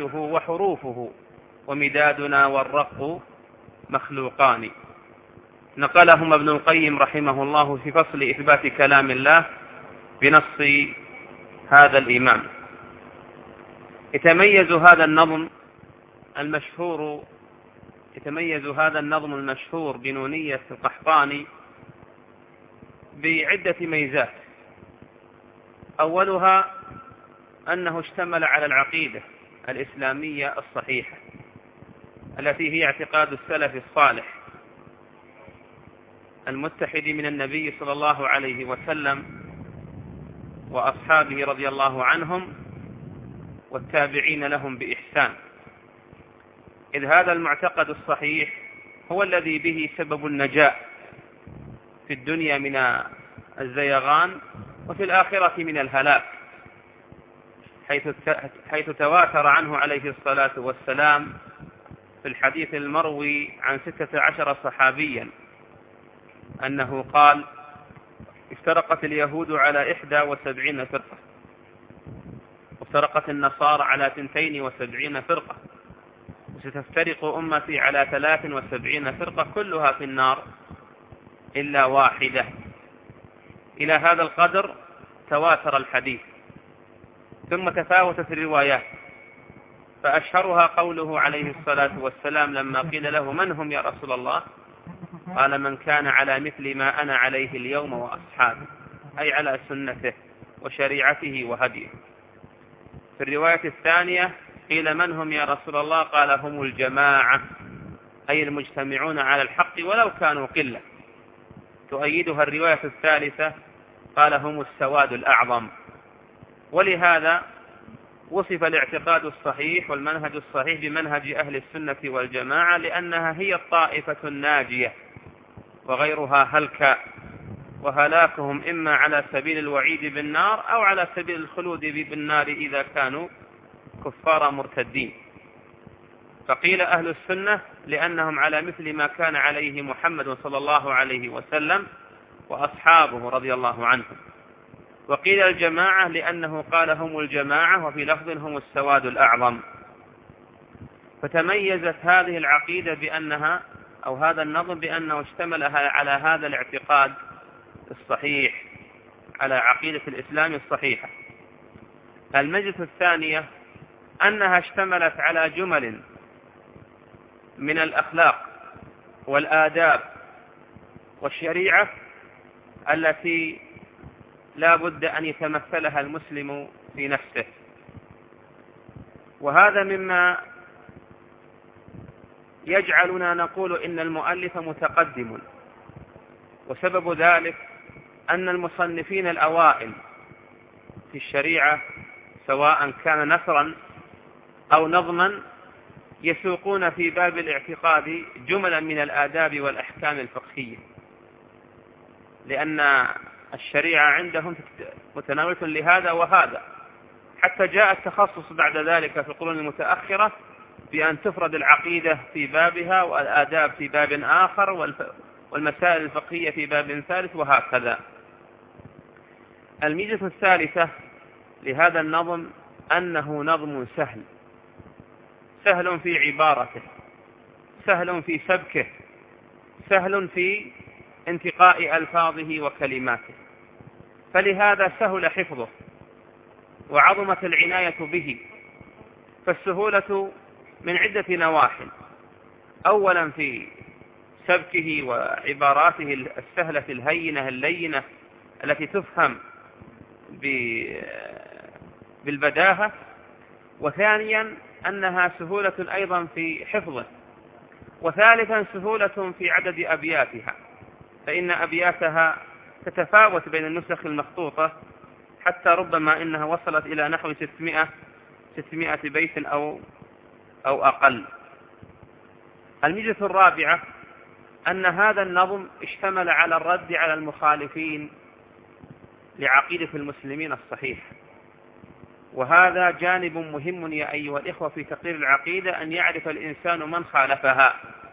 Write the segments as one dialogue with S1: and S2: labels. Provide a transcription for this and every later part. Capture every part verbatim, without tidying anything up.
S1: كلماته وحروفه ومدادنا والرق مخلوقان. نقلهما ابن القيم رحمه الله في فصل إثبات كلام الله بنص هذا الإمام. يتميز هذا النظم المشهور يتميز هذا النظم المشهور بنونية القحطاني بعدة ميزات. أولها أنه اشتمل على العقيدة الإسلامية الصحيحة التي هي اعتقاد السلف الصالح المتحد من النبي صلى الله عليه وسلم وأصحابه رضي الله عنهم والتابعين لهم بإحسان، إذ هذا المعتقد الصحيح هو الذي به سبب النجاة في الدنيا من الزيغان وفي الآخرة من الهلاك، حيث حيث تواتر عنه عليه الصلاة والسلام في الحديث المروي عن ستة عشر صحابيا أنه قال: افترقت اليهود على إحدى وسبعين فرقة، وافترقت النصارى على ثنتين وسبعين فرقة، وستفترق أمتي على ثلاث وسبعين فرقة كلها في النار إلا واحدة. إلى هذا القدر تواتر الحديث. ثم تفاوتت الروايات، فأشهرها قوله عليه الصلاة والسلام لما قيل له: من هم يا رسول الله؟ قال: من كان على مثل ما أنا عليه اليوم وأصحابي، أي على سنته وشريعته وهديه. في الرواية الثانية قيل: من هم يا رسول الله؟ قال: هم الجماعة، أي المجتمعون على الحق ولو كانوا قلة. تؤيدها الرواية الثالثة قال: هم السواد الأعظم. ولهذا وصف الاعتقاد الصحيح والمنهج الصحيح بمنهج أهل السنة والجماعة، لأنها هي الطائفة الناجية وغيرها هلك، وهلاكهم إما على سبيل الوعيد بالنار أو على سبيل الخلود بالنار إذا كانوا كفار مرتدين. فقيل أهل السنة لأنهم على مثل ما كان عليه محمد صلى الله عليه وسلم وأصحابه رضي الله عنهم. وقيل الجماعة لأنه قال: هم الجماعة، وفي لفظ: هم السواد الأعظم. فتميزت هذه العقيدة بأنها أو هذا النظم بأنه اشتمل على هذا الاعتقاد الصحيح، على عقيدة الإسلام الصحيحة. الميزة الثانية أنها اشتملت على جمل من الأخلاق والآداب والشريعة التي لا بد أن يتمثلها المسلم في نفسه. وهذا مما يجعلنا نقول إن المؤلف متقدم، وسبب ذلك أن المصنفين الأوائل في الشريعة سواء كان نثرا أو نظما يسوقون في باب الاعتقاد جملا من الآداب والأحكام الفقهية، لأن الشريعة عندهم متناولة لهذا وهذا، حتى جاء التخصص بعد ذلك في القرون المتأخرة بأن تفرد العقيدة في بابها والآداب في باب آخر والمسائل الفقهية في باب ثالث وهكذا. الميزة الثالثة لهذا النظم أنه نظم سهل، سهل في عبارته، سهل في سبكه، سهل في انتقاء ألفاظه وكلماته، فلهذا سهل حفظه وعظمت العناية به. فالسهولة من عدة نواحي: أولا في سبكه وعباراته السهلة الهينة اللينة التي تفهم بالبداهة، وثانيا أنها سهولة أيضا في حفظه، وثالثا سهولة في عدد أبياتها، فإن أبياتها تتفاوت بين النسخ المخطوطة حتى ربما إنها وصلت إلى نحو ستمائة بيت أو أو أقل. الميزة الرابعة أن هذا النظم اشتمل على الرد على المخالفين لعقيدة المسلمين الصحيح، وهذا جانب مهم يا أيها الإخوة في تقرير العقيدة، أن يعرف الإنسان من خالفها،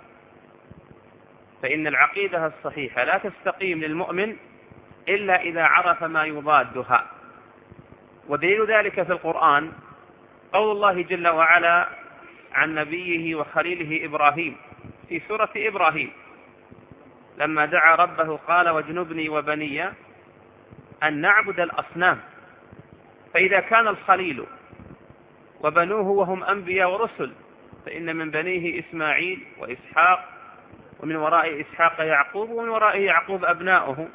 S1: فإن العقيدة الصحيحة لا تستقيم للمؤمن إلا إذا عرف ما يضادها. ودليل ذلك في القرآن قول الله جل وعلا عن نبيه وخليله إبراهيم في سورة إبراهيم لما دعا ربه قال واجنبني وبني أن نعبد الأصنام. فإذا كان الخليل وبنوه وهم أنبياء ورسل فإن من بنيه إسماعيل وإسحاق ومن وراء إسحاق يعقوب ومن وراء يعقوب أبناؤه،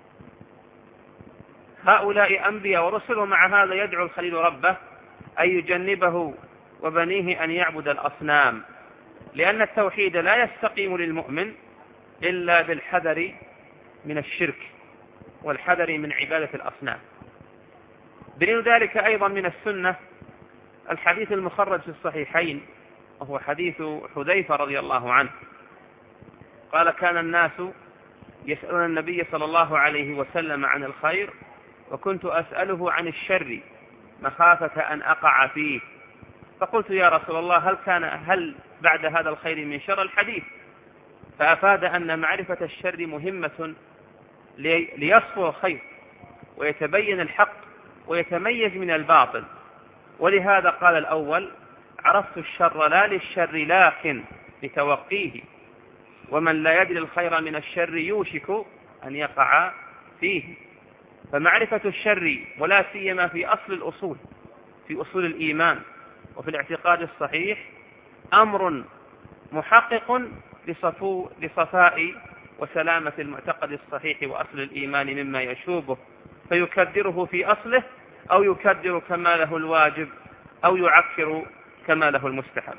S1: هؤلاء أنبياء ورسل، ومع هذا يدعو الخليل ربه أن يجنبه وبنيه أن يعبد الأصنام، لأن التوحيد لا يستقيم للمؤمن إلا بالحذر من الشرك والحذر من عبادة الأصنام. دليل ذلك أيضا من السنة الحديث المخرج في الصحيحين، وهو حديث حذيفة رضي الله عنه قال كان الناس يسألون النبي صلى الله عليه وسلم عن الخير وكنت أسأله عن الشر مخافة أن أقع فيه، فقلت يا رسول الله هل كان هل بعد هذا الخير من شر الحديث؟ فأفاد أن معرفة الشر مهمة ليصفو الخير ويتبين الحق ويتميز من الباطل، ولهذا قال الأول عرفت الشر لا للشر لكن لتوقيه، ومن لا يدري الخير من الشر يوشك أن يقع فيه. فمعرفة الشر ولا سيما في أصل الأصول في أصول الإيمان وفي الاعتقاد الصحيح أمر محقق لصفو لصفاء وسلامة المعتقد الصحيح وأصل الإيمان مما يشوبه فيكدره في أصله أو يكدر كماله الواجب أو يعكر كماله المستحب.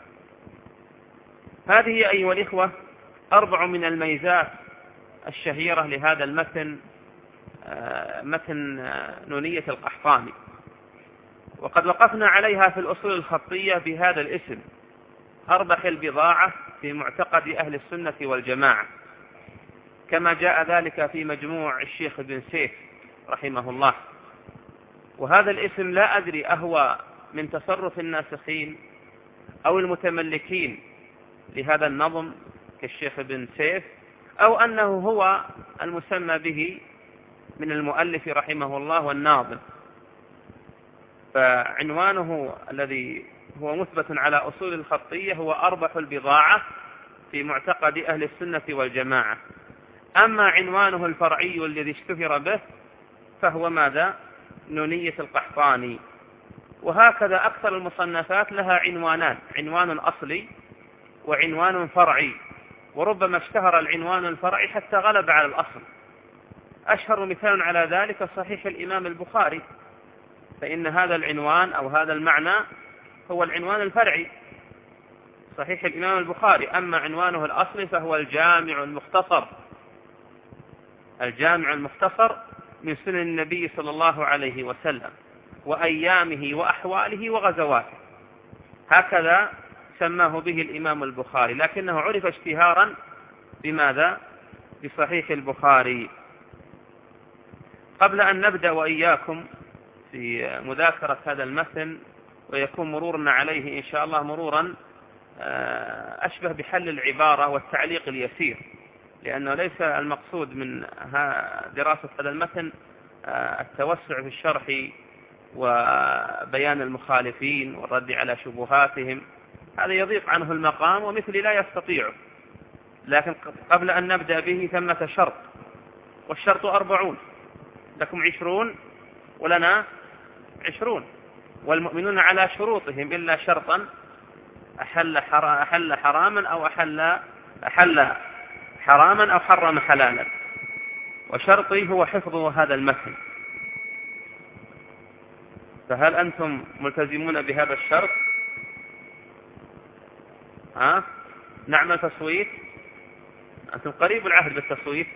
S1: هذه أيها الإخوة أربع من الميزات الشهيرة لهذا المتن، متن نونية القحطاني، وقد وقفنا عليها في الأصول الخطية بهذا الاسم أربح البضاعة في معتقد أهل السنة والجماعة، كما جاء ذلك في مجموع الشيخ ابن سيف رحمه الله. وهذا الاسم لا أدري أهو من تصرف الناسخين أو المتملكين لهذا النظم كالشيخ ابن سيف، أو أنه هو المسمى به من المؤلف رحمه الله والناظم. فعنوانه الذي هو مثبت على أصول الخطية هو أربح البضاعة في معتقد أهل السنة والجماعة. أما عنوانه الفرعي الذي اشتهر به فهو ماذا؟ نونية القحطاني. وهكذا أكثر المصنفات لها عنوانان، عنوان أصلي وعنوان فرعي، وربما اشتهر العنوان الفرعي حتى غلب على الأصل. أشهر مثال على ذلك صحيح الإمام البخاري، فإن هذا العنوان أو هذا المعنى هو العنوان الفرعي صحيح الإمام البخاري. أما عنوانه الأصلي فهو الجامع المختصر، الجامع المختصر من سنن النبي صلى الله عليه وسلم وأيامه وأحواله وغزواته، هكذا سماه به الإمام البخاري، لكنه عرف اشتهارا بماذا؟ بصحيح البخاري. قبل أن نبدأ وإياكم في مذاكرة هذا المتن ويكون مرورنا عليه إن شاء الله مرورا أشبه بحل العبارة والتعليق اليسير، لأنه ليس المقصود من دراسة هذا المتن التوسع في الشرح وبيان المخالفين والرد على شبهاتهم، هذا يضيق عنه المقام ومثلي لا يستطيعه. لكن قبل أن نبدأ به ثمة شرط، والشرط أربعون، لكم عشرون ولنا عشرون، والمؤمنون على شروطهم إلا شرطا أحل, حرا أحل حراما أو أحل, أحل حراما أو حرم حلالا، وشرطي هو حفظ هذا المتن. فهل أنتم ملتزمون بهذا الشرط؟ ها؟ نعمل تصويت؟ أنتم قريب العهد بالتصويت؟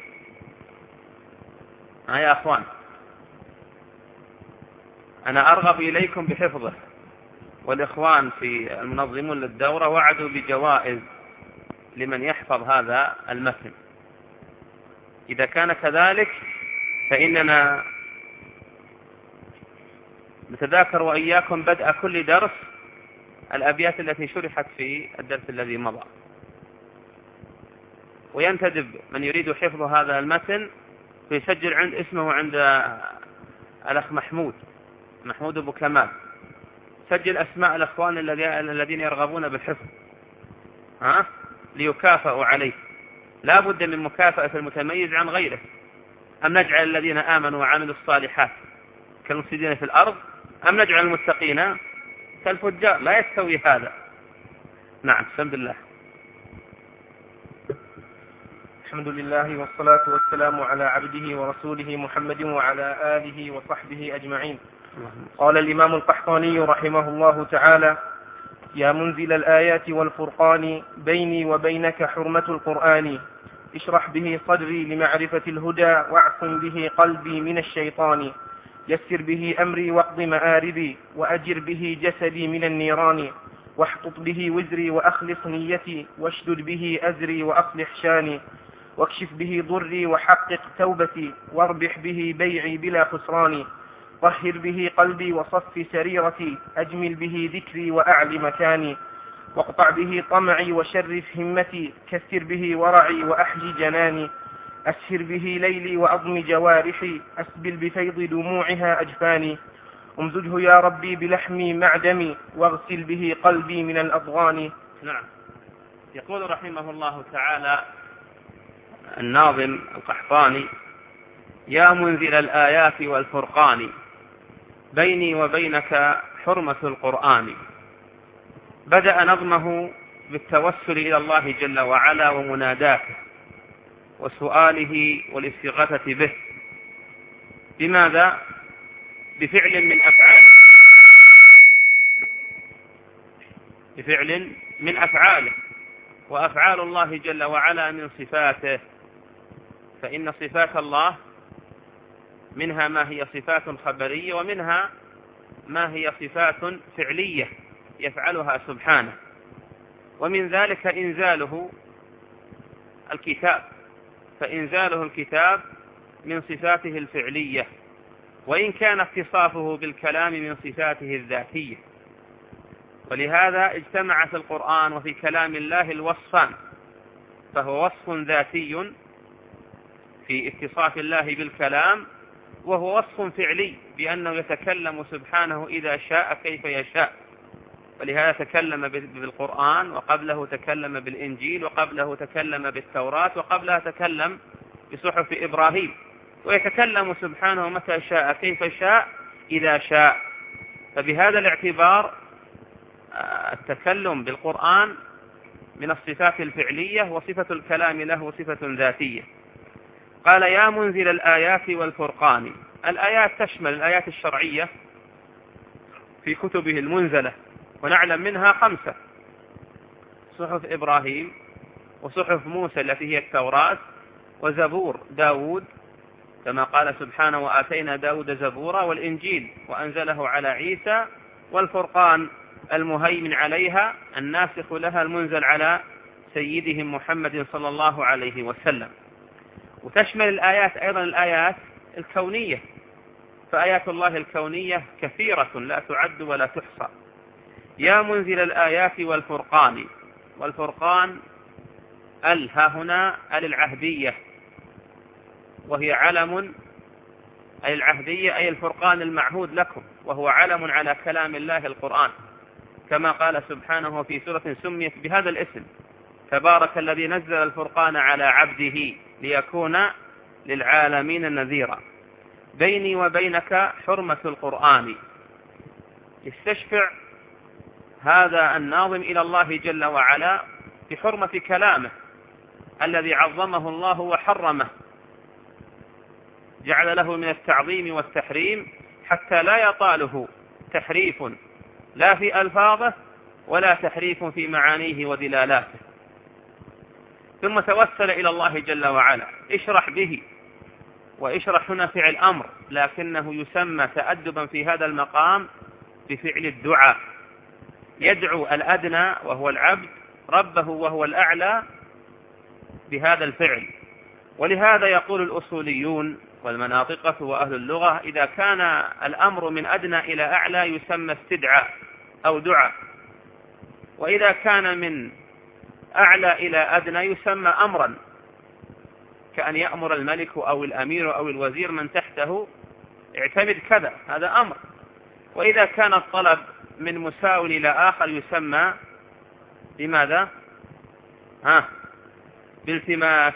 S1: ها يا أخوان، أنا أرغب إليكم بحفظه، والإخوان في المنظمون للدورة وعدوا بجوائز لمن يحفظ هذا المتن. إذا كان كذلك فإننا نتذاكر وإياكم بدء كل درس الأبيات التي شرحت في الدرس الذي مضى، وينتدب من يريد حفظ هذا المتن ويسجل عند اسمه عند الأخ محمود محمود أبو كمال، سجل أسماء الأخوان الذين يرغبون بالحفظ ها ليكافئوا عليه. لا بد من مكافأة المتميز عن غيره. أم نجعل الذين آمنوا وعملوا الصالحات كالمفسدين في الأرض أم نجعل المتقين كالفجار؟ لا يستوي هذا. نعم. بسم الله.
S2: الحمد لله والصلاة والسلام على عبده ورسوله محمد وعلى آله وصحبه أجمعين. قال الإمام القحطاني رحمه الله تعالى: يا منزل الآيات والفرقان بيني وبينك حرمة القرآن، اشرح به صدري لمعرفة الهدى واعصم به قلبي من الشيطان، يسر به أمري واقض مآربي وأجر به جسدي من النيران، واحطط به وزري وأخلص نيتي واشدد به أزري وأصلح شاني، واكشف به ضري وحقق توبتي واربح به بيعي بلا خسران، طهر به قلبي وصف سريرتي أجمل به ذكري وأعلي مكاني، واقطع به طمعي وشرف همتي كسر به ورعي وأحجي جناني، أسهر به ليلي وأضم جوارحي أسبل بفيض دموعها أجفاني، امزجه يا ربي بلحمي مع دمي واغسل به قلبي من الأضغان.
S1: نعم. يقول رحمه الله تعالى الناظم القحطاني: يا منزل الآيات والفرقان بيني وبينك حرمة القرآن. بدأ نظمه بالتوسل إلى الله جل وعلا ومناداته وسؤاله والاستغاثة به. بماذا؟ بفعل من أفعال بفعل من أفعاله، وأفعال الله جل وعلا من صفاته، فإن صفات الله منها ما هي صفات خبرية ومنها ما هي صفات فعلية يفعلها سبحانه. ومن ذلك إنزاله الكتاب، فإنزاله الكتاب من صفاته الفعلية، وإن كان اتصافه بالكلام من صفاته الذاتية. ولهذا اجتمع في القرآن وفي كلام الله الوصفان، فهو وصف ذاتي في اتصاف الله بالكلام، وهو وصف فعلي بأنه يتكلم سبحانه إذا شاء كيف يشاء. ولهذا تكلم بالقرآن، وقبله تكلم بالإنجيل، وقبله تكلم بالتوراة، وقبلها تكلم بصحف إبراهيم. ويتكلم سبحانه متى شاء كيف شاء إذا شاء. فبهذا الاعتبار التكلم بالقرآن من الصفات الفعلية، وصفة الكلام له صفة ذاتية. قال: يا منزل الآيات والفرقان. الآيات تشمل الآيات الشرعية في كتبه المنزلة، ونعلم منها خمسة: صحف إبراهيم، وصحف موسى التي هي التوراة، وزبور داود كما قال سبحانه: وآتينا داود زبورا، والإنجيل وأنزله على عيسى، والفرقان المهيمن عليها الناسخ لها المنزل على سيدهم محمد صلى الله عليه وسلم. وتشمل الآيات أيضا الآيات الكونية، فآيات الله الكونية كثيرة لا تعد ولا تحصى. يا منزل الآيات والفرقان. والفرقان ال ها هنا ال العهدية، وهي علم، أي العهدية أي الفرقان المعهود لكم، وهو علم على كلام الله القرآن، كما قال سبحانه في سورة سميت بهذا الاسم: تبارك الذي نزل الفرقان على عبده ليكون للعالمين نذيرا. بيني وبينك حرمة القرآن. يستشفع هذا الناظم إلى الله جل وعلا بحرمة كلامه الذي عظمه الله وحرمه، جعل له من التعظيم والتحريم حتى لا يطاله تحريف لا في ألفاظه ولا تحريف في معانيه ودلالاته. ثم توسل إلى الله جل وعلا: اشرح به. واشرح هنا فعل أمر، لكنه يسمى تأدبا في هذا المقام بفعل الدعاء. يدعو الأدنى وهو العبد ربه وهو الأعلى بهذا الفعل. ولهذا يقول الأصوليون والمناطقة وأهل اللغة: إذا كان الأمر من أدنى إلى أعلى يسمى استدعاء أو دعاء، وإذا كان من أعلى إلى أدنى يسمى أمرا، كأن يأمر الملك أو الأمير أو الوزير من تحته: اعتمد كذا، هذا أمر. وإذا كان الطلب من مساو إلى آخر يسمى بماذا؟ ها بالتماس.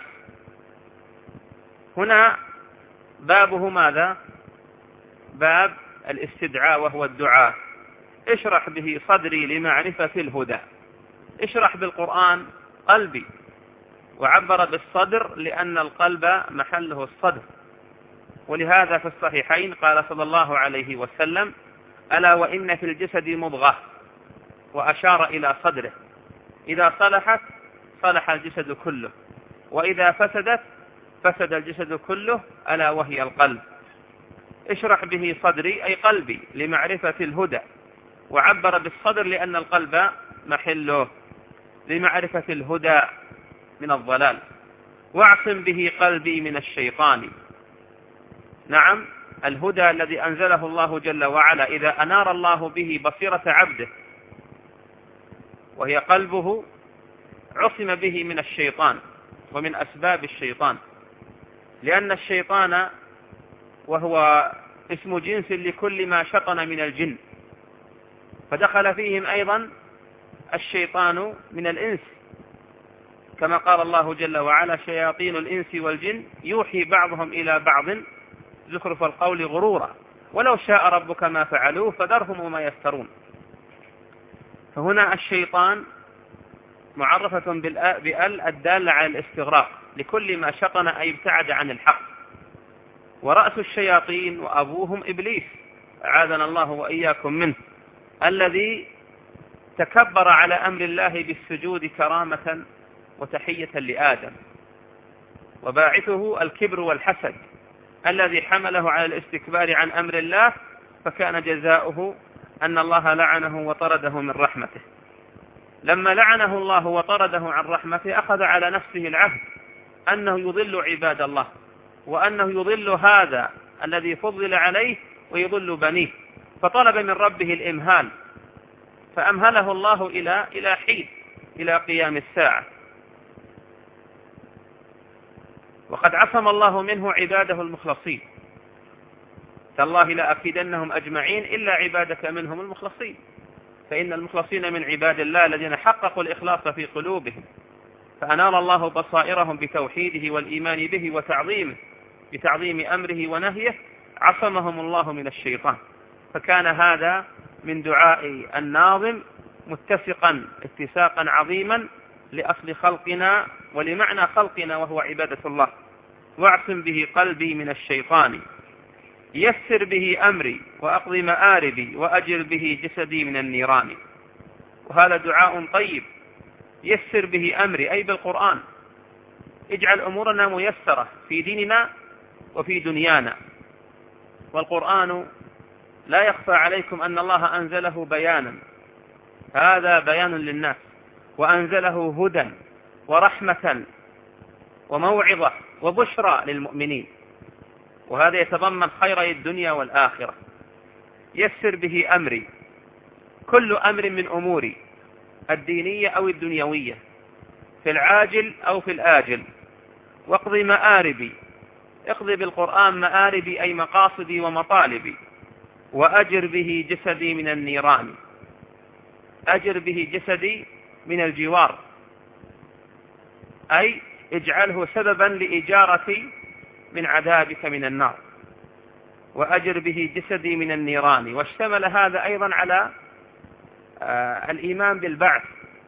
S1: هنا بابه ماذا؟ باب الاستدعاء وهو الدعاء. اشرح به صدري لمعرفة الهدى. اشرح بالقرآن قلبي، وعبر بالصدر لأن القلب محله الصدر. ولهذا في الصحيحين قال صلى الله عليه وسلم: ألا وإن في الجسد مضغة، وأشار إلى صدره، إذا صلحت صلح الجسد كله، وإذا فسدت فسد الجسد كله، ألا وهي القلب. اشرح به صدري أي قلبي لمعرفة الهدى، وعبر بالصدر لأن القلب محله لمعرفة الهدى من الضلال. واعصم به قلبي من الشيطان. نعم، الهدى الذي أنزله الله جل وعلا إذا أنار الله به بصيرة عبده وهي قلبه عصم به من الشيطان ومن أسباب الشيطان، لأن الشيطان وهو اسم جنس لكل ما شطن من الجن، فدخل فيهم أيضا الشيطان من الإنس، كما قال الله جل وعلا: شياطين الإنس والجن يوحي بعضهم إلى بعض زخرف القول غرورا ولو شاء ربك ما فعلوه فذرهم وما يفترون. فهنا الشيطان معرفة بأل الدالة على الاستغراق لكل ما شطن أي ابتعد عن الحق. ورأس الشياطين وأبوهم إبليس، أعاذنا الله وإياكم منه، الذي تكبر على أمر الله بالسجود كرامة وتحية لآدم، وباعثه الكبر والحسد الذي حمله على الاستكبار عن أمر الله، فكان جزاؤه أن الله لعنه وطرده من رحمته. لما لعنه الله وطرده عن رحمته أخذ على نفسه العهد أنه يضل عباد الله، وأنه يضل هذا الذي فضل عليه ويضل بنيه، فطلب من ربه الإمهال، فأمهله الله إلى إلى حين إلى قيام الساعة. وقد عصم الله منه عباده المخلصين: تالله لأكيدنهم أجمعين إلا عبادك منهم المخلصين. فإن المخلصين من عباد الله الذين حققوا الإخلاص في قلوبهم، فأنار الله بصائرهم بتوحيده والإيمان به وتعظيمه بتعظيم أمره ونهيه، عصمهم الله من الشيطان. فكان هذا من دعاء الناظم متسقا اتساقا عظيما لأصل خلقنا ولمعنى خلقنا وهو عبادة الله. واعصم به قلبي من الشيطان، يسر به أمري وأقضي مآربي، وأجر به جسدي من النيران. وهذا دعاء طيب. يسر به أمري أي بالقرآن، اجعل أمورنا ميسرة في ديننا وفي دنيانا. والقرآن لا يخفى عليكم أن الله أنزله بيانا، هذا بيان للناس، وأنزله هدى ورحمة وموعظة وبشرى للمؤمنين، وهذا يتضمن خيري الدنيا والآخرة. يسر به أمري، كل أمر من أموري الدينية أو الدنيوية، في العاجل أو في الآجل. واقضي مآربي، اقضي بالقرآن مآربي أي مقاصدي ومطالبي. وأجر به جسدي من النيران، أجر به جسدي من الجوار، أي اجعله سببا لإجارتي من عذابك من النار. وأجر به جسدي من النيران. واشتمل هذا أيضا على آه الإيمان بالبعث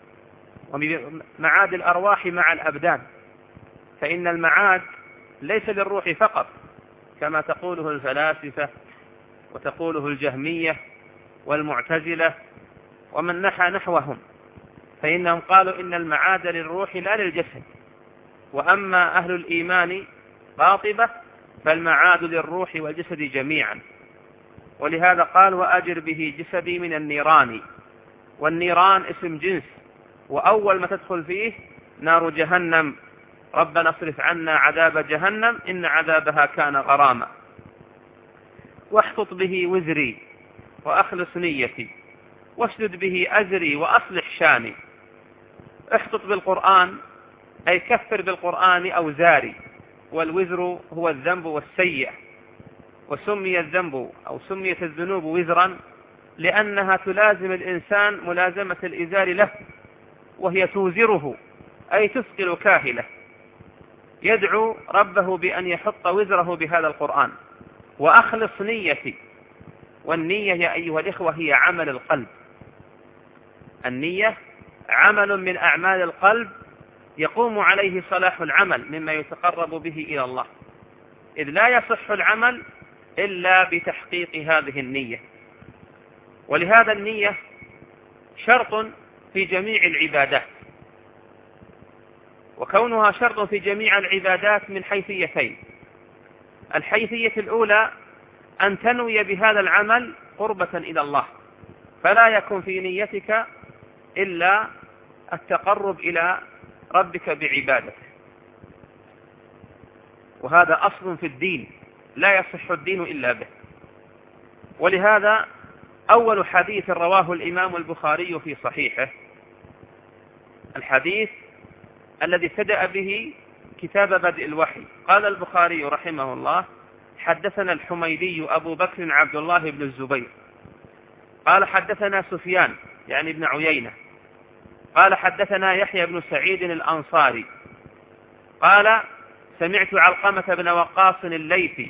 S1: ومعاد الأرواح مع الأبدان، فإن المعاد ليس للروح فقط كما تقوله الفلاسفة وتقوله الجهمية والمعتزلة ومن نحى نحوهم، فإنهم قالوا إن المعاد للروح لا للجسد. وأما أهل الإيمان قاطبة فالمعاد للروح والجسد جميعا. ولهذا قال: وأجر به جسدي من النيران. والنيران اسم جنس، وأول ما تدخل فيه نار جهنم، ربنا اصرف عنا عذاب جهنم إن عذابها كان غراما. واحطط به وزري وأخلص نيتي، واشدد به أزري وأصلح شاني. احطط بالقرآن أي كفر بالقرآن أوزاري، والوزر هو الذنب والسيئة، وسمي الذنب أو سميت الذنوب وزرا لأنها تلازم الإنسان ملازمة الإزار له، وهي توزره أي تثقل كاهله. يدعو ربه بأن يحط وزره بهذا القرآن. وأخلص نيتي، والنية يا أيها الإخوة هي عمل القلب. النية عمل من أعمال القلب يقوم عليه صلاح العمل مما يتقرب به إلى الله، إذ لا يصح العمل إلا بتحقيق هذه النية. ولهذا النية شرط في جميع العبادات، وكونها شرط في جميع العبادات من حيثيتين. الحيثية الأولى أن تنوي بهذا العمل قربة إلى الله، فلا يكون في نيتك إلا التقرب إلى ربك بعبادته، وهذا أصل في الدين لا يصح الدين إلا به. ولهذا أول حديث رواه الإمام البخاري في صحيحه، الحديث الذي ابتدأ به كتاب بدء الوحي، قال البخاري رحمه الله: حدثنا الحميدي أبو بكر عبد الله بن الزبير قال حدثنا سفيان يعني ابن عيينة قال حدثنا يحيى بن سعيد الأنصاري قال سمعت علقمة بن وقاص الليثي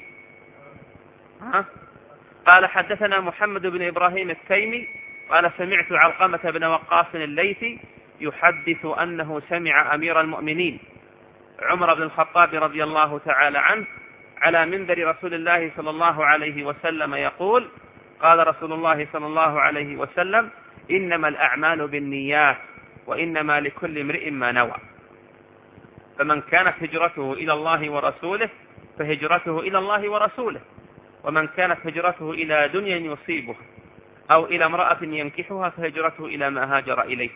S1: ها؟ قال حدثنا محمد بن إبراهيم التيمي قال سمعت علقمة بن وقاص الليثي يحدث أنه سمع أمير المؤمنين عمر بن الخطاب رضي الله تعالى عنه على منبر رسول الله صلى الله عليه وسلم يقول: قال رسول الله صلى الله عليه وسلم: إنما الأعمال بالنيات وإنما لكل امرئ ما نوى. فمن كانت هجرته إلى الله ورسوله فهجرته إلى الله ورسوله، ومن كانت هجرته إلى دنيا يصيبها أو إلى امرأة ينكحها فهجرته إلى ما هاجر إليه.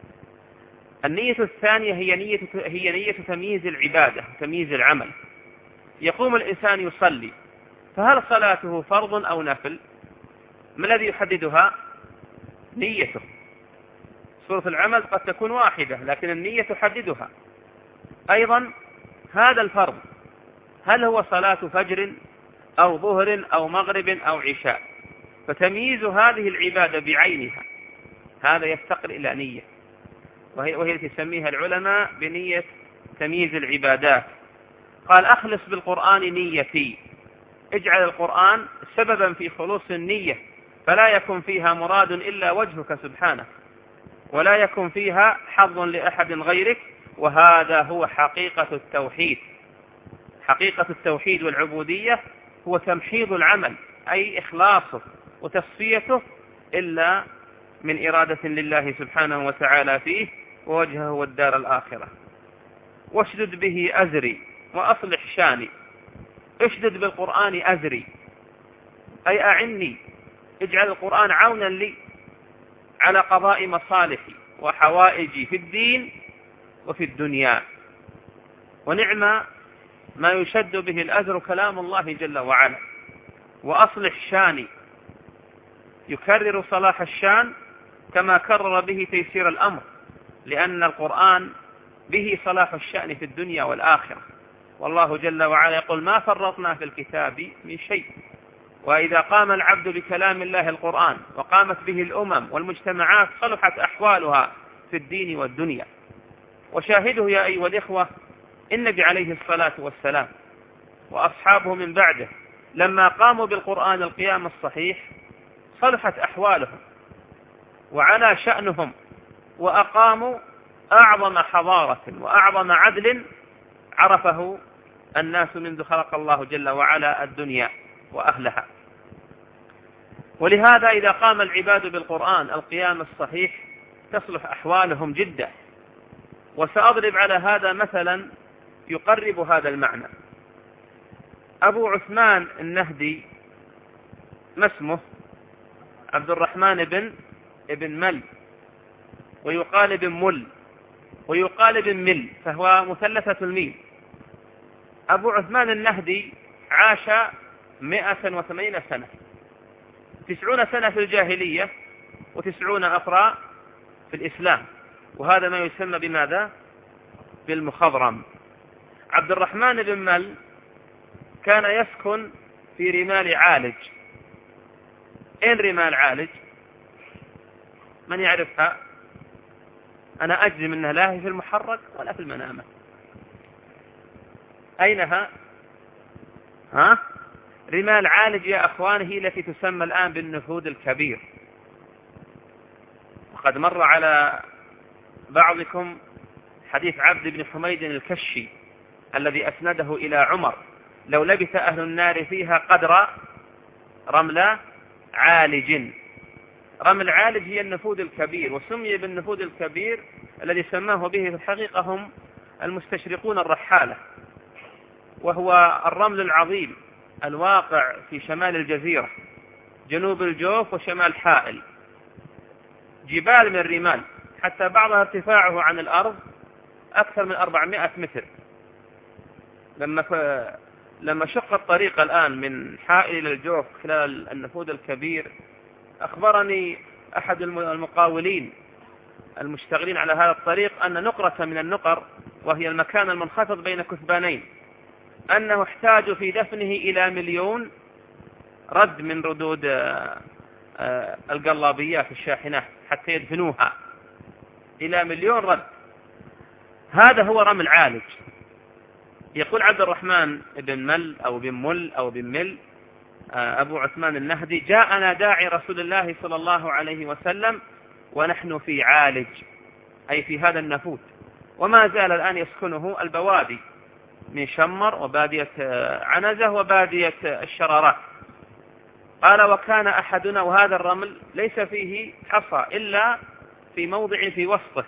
S1: النية الثانية هي نية هي نية تمييز العبادة، تمييز العمل. يقوم الإنسان يصلي، فهل صلاته فرض أو نفل؟ ما الذي يحددها؟ نيته. صورة العمل قد تكون واحدة، لكن النية تحددها. أيضا هذا الفرض هل هو صلاة فجر أو ظهر أو مغرب أو عشاء؟ فتمييز هذه العبادة بعينها هذا يفتقر إلى نية، وهي, وهي التي تسميها العلماء بنية تمييز العبادات. قال: أخلص بالقرآن نيتي، اجعل القرآن سببا في خلوص النية، فلا يكن فيها مراد إلا وجهك سبحانه، ولا يكن فيها حظ لأحد غيرك. وهذا هو حقيقة التوحيد. حقيقة التوحيد والعبودية هو تمحيض العمل، أي إخلاصه وتصفيته إلا من إرادة لله سبحانه وتعالى فيه ووجهه والدار الآخرة. واشدد به أزري وأصلح شاني. اشدد بالقرآن أزري أي أعني، اجعل القرآن عونا لي على قضاء مصالحي وحوائجي في الدين وفي الدنيا. ونعم ما يشد به الأزر كلام الله جل وعلا. وأصلح شاني، يكرر صلاح الشان كما كرر به تيسير الأمر، لأن القرآن به صلاح الشأن في الدنيا والآخرة. والله جل وعلا يقول: ما فرطنا في الكتاب من شيء. وإذا قام العبد بكلام الله القرآن وقامت به الأمم والمجتمعات صلحت أحوالها في الدين والدنيا. وشاهده يا أيها الإخوة النبي عليه الصلاة والسلام وأصحابه من بعده لما قاموا بالقرآن القيام الصحيح صلحت أحوالهم وعلى شأنهم، وأقاموا أعظم حضارة وأعظم عدل عرفه الناس منذ خلق الله جل وعلا الدنيا وأهلها. ولهذا إذا قام العباد بالقرآن القيام الصحيح تصلح أحوالهم جدا. وسأضرب على هذا مثلا يقرب هذا المعنى. أبو عثمان النهدي ما اسمه؟ عبد الرحمن بن ابن مل، ويقال ابن مل، ويقال ابن مل، فهو مثلثة الميم. أبو عثمان النهدي عاش مئة وثمانين سنة، تسعون سنة في الجاهلية وتسعون أخرى في الإسلام، وهذا ما يسمى بماذا؟ بالمخضرم. عبد الرحمن بن مل كان يسكن في رمال عالج. إن رمال عالج؟ من يعرفها؟ أنا أجزم أنها لا هي في المحرق ولا في المنامة. أينها؟ ها؟ رمال عالج يا أخوان هي التي تسمى الآن بالنفوذ الكبير. وقد مر على بعضكم حديث عبد بن حميد الكشي الذي أسنده إلى عمر: لو لبث أهل النار فيها قدر رمل عالج. رمل عالج هي النفوذ الكبير، وسمي بالنفوذ الكبير الذي سماه به في الحقيقة هم المستشرقون الرحالة، وهو الرمل العظيم الواقع في شمال الجزيرة، جنوب الجوف وشمال حائل، جبال من الرمال، حتى بعضها ارتفاعه عن الأرض أكثر من أربعمائة متر. لما ف... لما شق الطريق الآن من حائل إلى الجوف خلال النفوذ الكبير، أخبرني أحد المقاولين المشتغلين على هذا الطريق أن نقرة من النقر، وهي المكان المنخفض بين كثبانين، أنه احتاج في دفنه إلى مليون رد من ردود القلابيات الشاحنات حتى يدفنوها، إلى مليون رد. هذا هو رمل عالج. يقول عبد الرحمن بن مل أو بن مل أو بن مل أبو عثمان النهدي: جاءنا داعي رسول الله صلى الله عليه وسلم ونحن في عالج، أي في هذا النفوذ، وما زال الآن يسكنه البوادي من شمر وبادية عنزة وبادية الشرارات. قال: وكان أحدنا، وهذا الرمل ليس فيه حصى إلا في موضع في وسطه،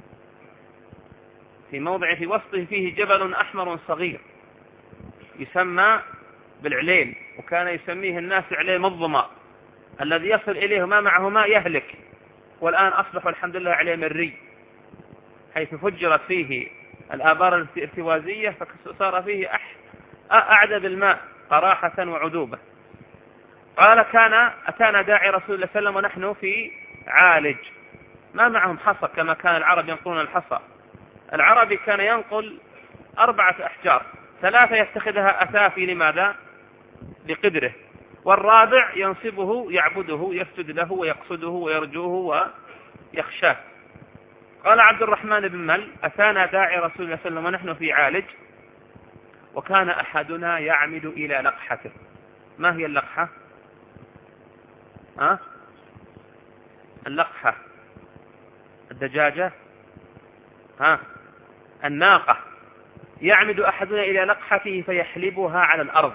S1: في موضع في وسطه فيه جبل أحمر صغير يسمى بالعليل، وكان يسميه الناس عليل الظماء، الذي يصل إليه ما معه ماء يهلك، والآن أصبح الحمد لله عليل مري، حيث فجرت فيه الآبار الارتوازية فصار فيه أعدى بالماء قراحة وعذوبة. قال: كان أتانا داعي رسول الله صلى الله عليه وسلم ونحن في عالج، ما معهم حصى كما كان العرب ينقلون الحصى. العربي كان ينقل أربعة أحجار، ثلاثة يتخذها أثافي، لماذا؟ لقدره، والرابع ينصبه يعبده يسجد له ويقصده ويرجوه ويخشاه. قال عبد الرحمن بن مل: أتانا داعي رسول الله صلى الله عليه وسلم ونحن في عالج، وكان أحدنا يعمد إلى لقحته. ما هي اللقحة؟ ها؟ اللقحة الدجاجة، ها؟ الناقة. يعمد أحدنا إلى لقحته فيحلبها على الأرض.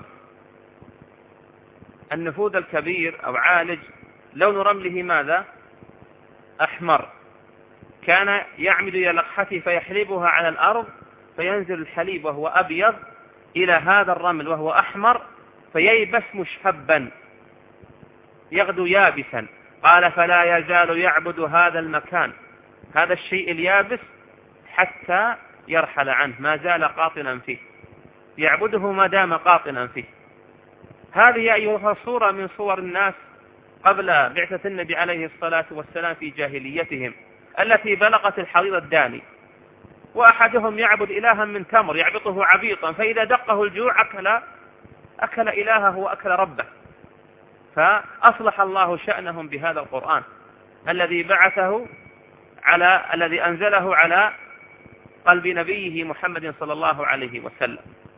S1: النفوذ الكبير أو عالج لون رمله ماذا؟ أحمر. كان يعمد إلى لقحته فيحلبها على الأرض، فينزل الحليب وهو أبيض إلى هذا الرمل وهو أحمر، فييبس مشهبا، يغدو يابسا. قال: فلا يزال يعبد هذا المكان، هذا الشيء اليابس، حتى يرحل عنه، ما زال قاطنا فيه، يعبده ما دام قاطنا فيه. هذه أيها صورة من صور الناس قبل بعثة النبي عليه الصلاة والسلام في جاهليتهم التي بلغت الحضيض الداني. وأحدهم يعبد إلها من تمر يعبطه عبيطا، فإذا دقه الجوع أكل أكل إلهه وأكل ربه. فأصلح الله شأنهم بهذا القرآن الذي بعثه على الذي أنزله على قلب نبيه محمد صلى الله عليه وسلم.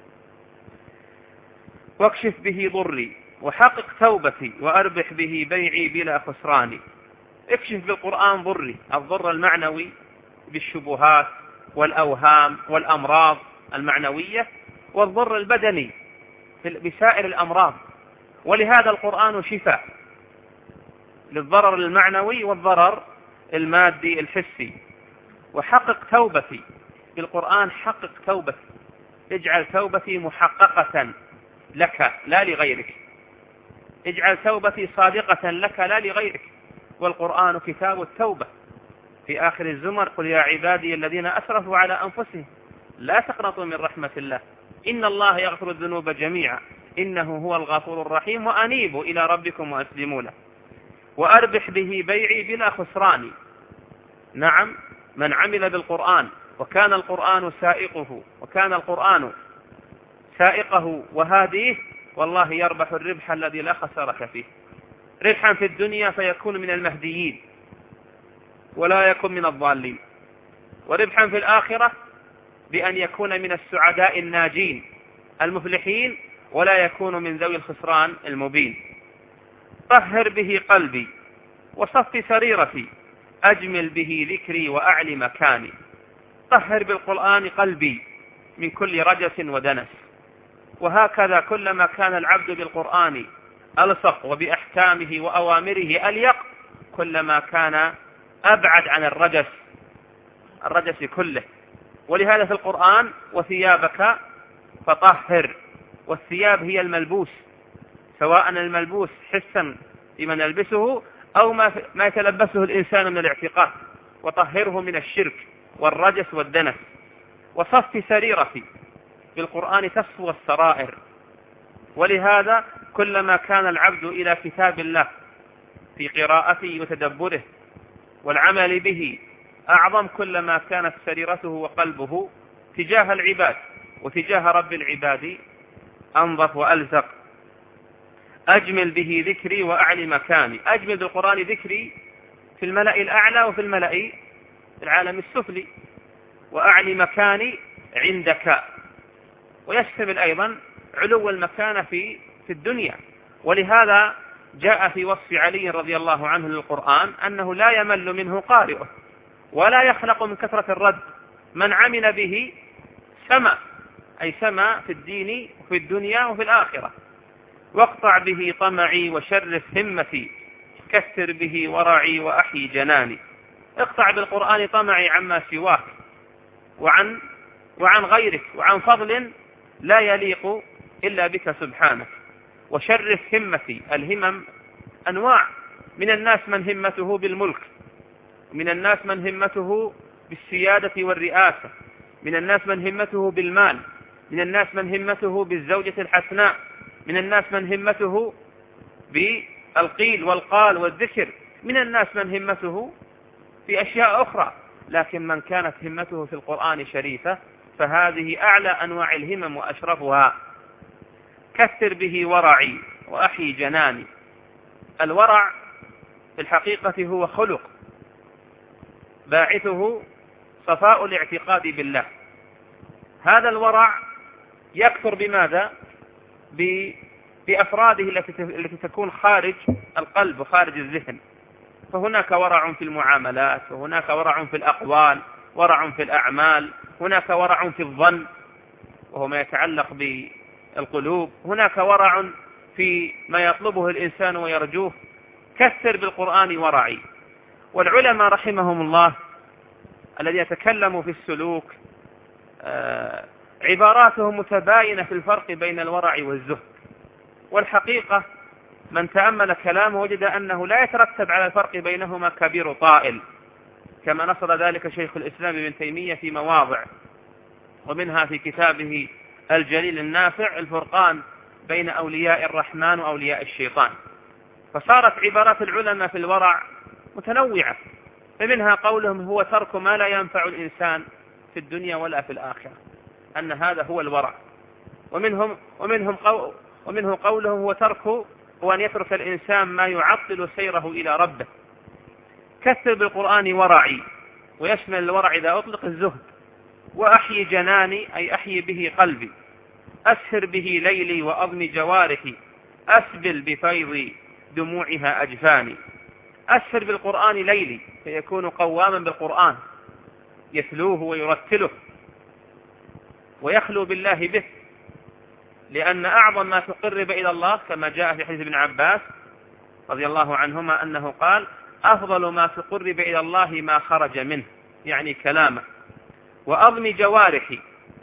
S1: واكشف به ضري وحقق توبتي وأربح به بيعي بلا خسران. اكشف بالقرآن ضري، الضر المعنوي بالشبهات والأوهام والأمراض المعنوية، والضر البدني بسائر الأمراض. ولهذا القرآن شفاء للضرر المعنوي والضرر المادي الحسي. وحقق توبتي بالقرآن، حقق توبتي، اجعل توبتي محققة لك لا لغيرك، اجعل توبتي صادقة لك لا لغيرك. والقرآن كتاب التوبة. في آخر الزمر: قل يا عبادي الذين أسرفوا على أنفسهم لا تقنطوا من رحمة الله إن الله يغفر الذنوب جميعا إنه هو الغفور الرحيم وأنيبوا إلى ربكم وأسلموا له. وأربح به بيعي بلا خسران. نعم، من عمل بالقرآن وكان القرآن سائقه وكان القرآن سائقه وهاديه، والله يربح الربح الذي لا خسارة فيه. ربحا في الدنيا فيكون من المهديين، ولا يكن من الضالين، وربحا في الآخرة بأن يكون من السعداء الناجين المفلحين ولا يكون من ذوي الخسران المبين. طهر به قلبي وصف سريرتي، أجمل به ذكري وأعلي مكاني. طهر بالقرآن قلبي من كل رجس ودنس، وهكذا كلما كان العبد بالقرآن ألصق وبأحكامه وأوامره أليق كلما كان أبعد عن الرجس الرجس كله. ولهذا في القرآن وثيابك فطهر، والثياب هي الملبوس، سواء الملبوس حسا بمن يلبسه أو ما ما يتلبسه الإنسان من الاعتقاد، وطهره من الشرك والرجس والدنس. وصف سريرتي، بالقرآن تصفو السرائر، ولهذا كلما كان العبد إلى كتاب الله في قراءته وتدبره والعمل به أعظم كلما كانت سريرته وقلبه تجاه العباد وتجاه رب العباد أنظف وألزق. أجمل به ذكري وأعلي مكاني، أجمل بالقرآن ذكري في الملأ الأعلى وفي الملأ العالم السفلي، وأعلي مكاني عندك، ويشتمل أيضا علو المكانة في في الدنيا. ولهذا جاء في وصف علي رضي الله عنه للقرآن أنه لا يمل منه قارئه ولا يخلق من كثرة الرد، من عمل به سما، أي سما في الدين وفي الدنيا وفي الآخرة. واقطع به طمعي وشرف همتي، كثر به ورعي وأحيي جناني. اقطع بالقرآن طمعي عما سواك وعن وعن غيرك وعن فضل لا يليق إلا بك سبحانك. وشرف همتي، الهمم أنواع، من الناس من همته بالملك، من الناس من همته بالسيادة والرئاسة، من الناس من همته بالمال، من الناس من همته بالزوجة الحسناء، من الناس من همته بالقيل والقال والذكر، من الناس من همته في أشياء أخرى. لكن من كانت همته في القرآن شريفة فهذه أعلى أنواع الهمم وأشرفها. كثر به ورعي وأحيي جناني. الورع في الحقيقة هو خلق باعثه صفاء الاعتقاد بالله. هذا الورع يكثر بماذا؟ بأفراده التي تكون خارج القلب وخارج الذهن. فهناك ورع في المعاملات، وهناك ورع في الأقوال، ورع في الأعمال، هناك ورع في الظن وهو ما يتعلق بالقلوب، هناك ورع في ما يطلبه الإنسان ويرجوه. كثر بالقرآن ورعي. والعلماء رحمهم الله الذين يتكلموا في السلوك آه عباراتهم متباينة في الفرق بين الورع والزهد. والحقيقة من تأمل كلامه وجد أنه لا يترتب على الفرق بينهما كبير طائل، كما نصر ذلك شيخ الإسلام ابن تيمية في مواضع، ومنها في كتابه الجليل النافع الفرقان بين أولياء الرحمن وأولياء الشيطان. فصارت عبارات العلماء في الورع متنوعة، فمنها قولهم هو ترك ما لا ينفع الإنسان في الدنيا ولا في الآخرة، أن هذا هو الورع. ومنهم ومنهم قو ومنه قولهم هو ترك هو أن يترك الإنسان ما يعطل سيره إلى ربه. كثر بالقرآن ورعي، ويشمل الورع إذا أطلق الزهد. وأحيي جناني، أي أحيي به قلبي. أسهر به ليلي وأضم جوارحي، أسبل بفيض دموعها أجفاني. أسهر بالقرآن ليلي، فيكون قواما بالقرآن يتلوه ويرتله ويخلو بالله به، لأن أعظم ما تقرب إلى الله كما جاء في حديث ابن عباس رضي الله عنهما أنه قال: أفضل ما تقرب إلى الله ما خرج منه، يعني كلامه. وأضم جوارحي،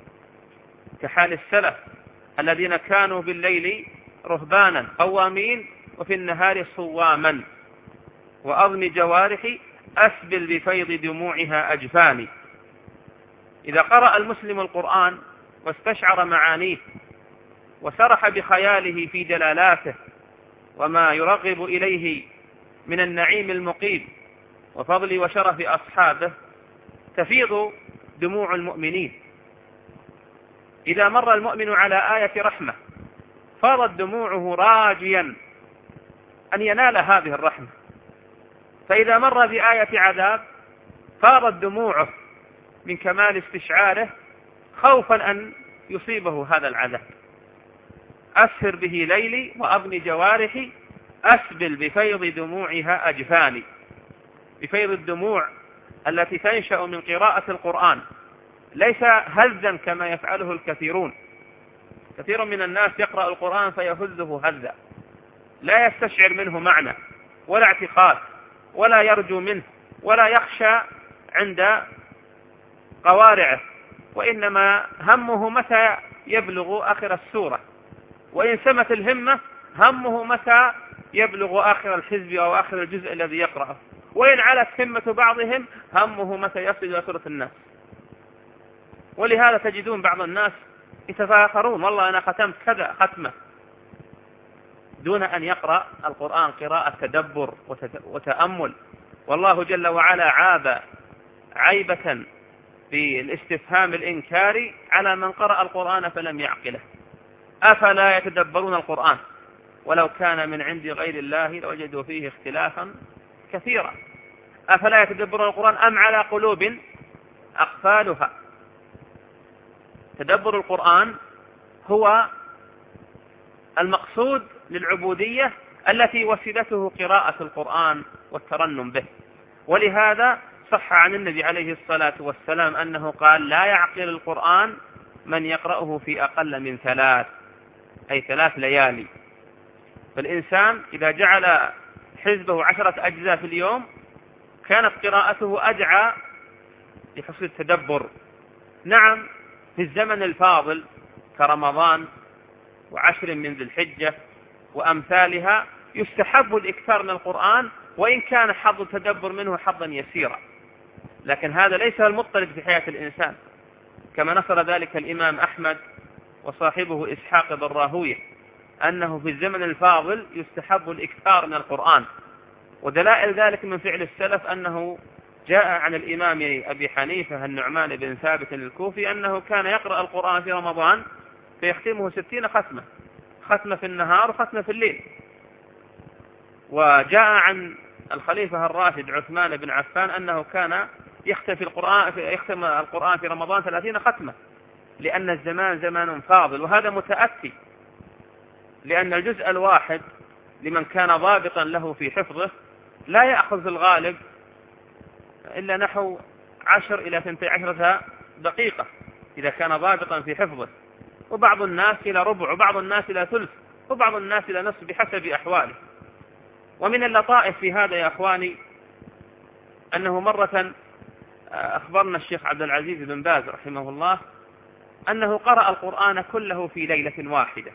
S1: كحال السلف الذين كانوا بالليل رهبانا قوامين وفي النهار صواما. وأضم جوارحي أسبل بفيض دموعها أجفاني. إذا قرأ المسلم القرآن واستشعر معانيه وسرح بخياله في جلالاته وما يرغب إليه من النعيم المقيم وفضل وشرف أصحابه، تفيض دموع المؤمنين. إذا مر المؤمن على آية رحمة فاضت دموعه راجيا أن ينال هذه الرحمة، فإذا مر بآية عذاب فارت دموعه من كمال استشعاره خوفا أن يصيبه هذا العذاب. أسهر به ليلي وأبني جوارحي أسبل بفيض دموعها أجفاني. بفيض الدموع التي تنشأ من قراءة القرآن، ليس هزا كما يفعله الكثيرون. كثير من الناس يقرأ القرآن فيهزه هزا، لا يستشعر منه معنى ولا اعتقاد ولا يرجو منه ولا يخشى عند قوارعه، وإنما همه متى يبلغ آخر السورة، وإن سمت الهمة همه متى يبلغ آخر الحزب أو آخر الجزء الذي يقرأه، وإن علت همة بعضهم همه متى يصل إلى سورة الناس. ولهذا تجدون بعض الناس يتفاخرون، والله أنا ختمت كذا ختمة، دون أن يقرأ القرآن قراءة تدبر وتأمل. والله جل وعلا عاب عيبة في الاستفهام الإنكاري على من قرأ القرآن فلم يعقله. أفلا يتدبرون القرآن ولو كان من عند غير الله لوجدوا فيه اختلافا كثيرا. أفلا يتدبرون القرآن أم على قلوب أقفالها. تدبر القرآن هو المقصود للعبودية التي وسيلته قراءة القرآن والترنم به. ولهذا صح عن النبي عليه الصلاة والسلام أنه قال: لا يعقل القرآن من يقرأه في أقل من ثلاث، أي ثلاث ليالي. فالإنسان إذا جعل حزبه عشرة أجزاء في اليوم كانت قراءته أدعى لحصول التدبر. نعم، في الزمن الفاضل كرمضان وعشر من ذي الحجة وأمثالها يستحب الإكثار من القرآن، وإن كان حظ التدبر منه حظا يسيرا، لكن هذا ليس المضطرد في حياة الإنسان، كما نصر ذلك الإمام أحمد وصاحبه إسحاق بن راهويه أنه في الزمن الفاضل يستحب الإكثار من القرآن. ودلائل ذلك من فعل السلف أنه جاء عن الإمام أبي حنيفة النعمان بن ثابت الكوفي أنه كان يقرأ القرآن في رمضان فيختمه ستين ختمة، ختمة في النهار وختمة في الليل. وجاء عن الخليفة الراشد عثمان بن عفان أنه كان يختم في القرآن يختم القرآن في رمضان ثلاثين ختمة، لأن الزمان زمان فاضل. وهذا متأتي، لأن الجزء الواحد لمن كان ضابطا له في حفظه لا يأخذ في الغالب إلا نحو عشر إلى ثنتي عشرة دقيقة إذا كان ضابطا في حفظه، وبعض الناس إلى ربع، وبعض الناس إلى ثلث، وبعض الناس إلى نصف بحسب أحواله. ومن اللطائف في هذا يا أخواني أنه مرة أخبرنا الشيخ عبد العزيز بن باز رحمه الله أنه قرأ القرآن كله في ليلة واحدة.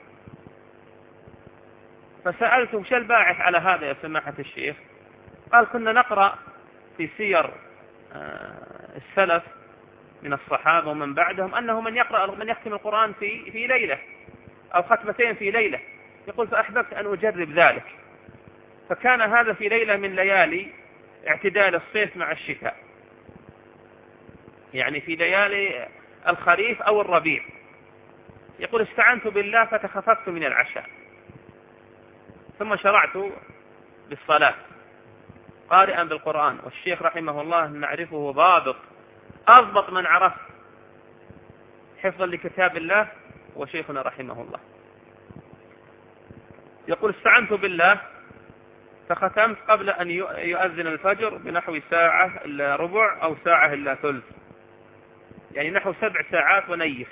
S1: فسألته: وش الباعث على هذا يا سماحة الشيخ؟ قال: كنا نقرأ في سير السلف من الصحابة ومن بعدهم أنه من يقرأ من يختم القرآن في في ليلة أو ختمتين في ليلة. يقول: فأحببت أن أجرب ذلك، فكان هذا في ليلة من ليالي اعتدال الصيف مع الشتاء، يعني في ليالي الخريف أو الربيع. يقول: استعنت بالله فتخففت من العشاء، ثم شرعت بالصلاة قارئا بالقرآن. والشيخ رحمه الله نعرفه ضابط، أضبط من عرف حفظا لكتاب الله وشيخنا رحمه الله. يقول: استعنت بالله فختمت قبل أن يؤذن الفجر بنحو ساعة إلا ربع أو ساعة إلا ثلث، يعني نحو سبع ساعات ونيف.